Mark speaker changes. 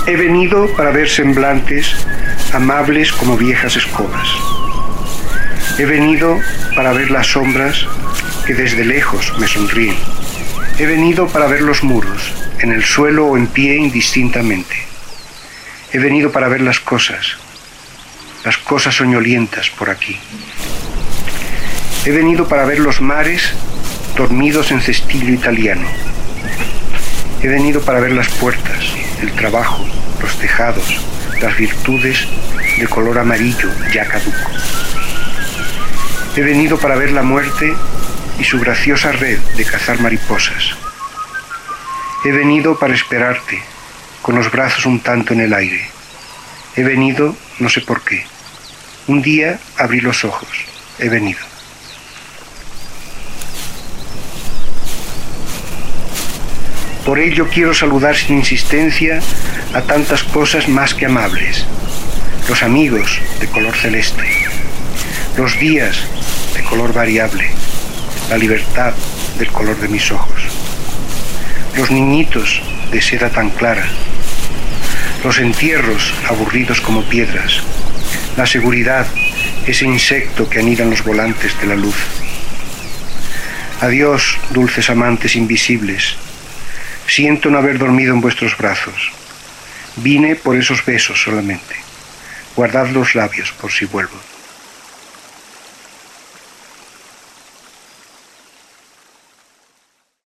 Speaker 1: He venido para ver semblantes amables como viejas escobas. He venido para ver las sombras que desde lejos me sonríen. He venido para ver los muros, en el suelo o en pie indistintamente. He venido para ver las cosas soñolientas por aquí. He venido para ver los mares dormidos en cestillo italiano. He venido para ver las puertas, el trabajo, los tejados, las virtudes de color amarillo ya caduco. He venido para ver la muerte y su graciosa red de cazar mariposas. He venido para esperarte, con los brazos un tanto en el aire. He venido, no sé por qué. Un día abrí los ojos. He venido. Por ello quiero saludar sin insistencia a tantas cosas más que amables. Los amigos de color celeste, los días de color variable, la libertad del color de mis ojos, los niñitos de seda tan clara, los entierros aburridos como piedras, la seguridad, ese insecto que anidan los volantes de la luz. Adiós, dulces amantes invisibles. Siento no haber dormido en vuestros brazos. Vine por esos besos solamente. Guardad los labios por si vuelvo.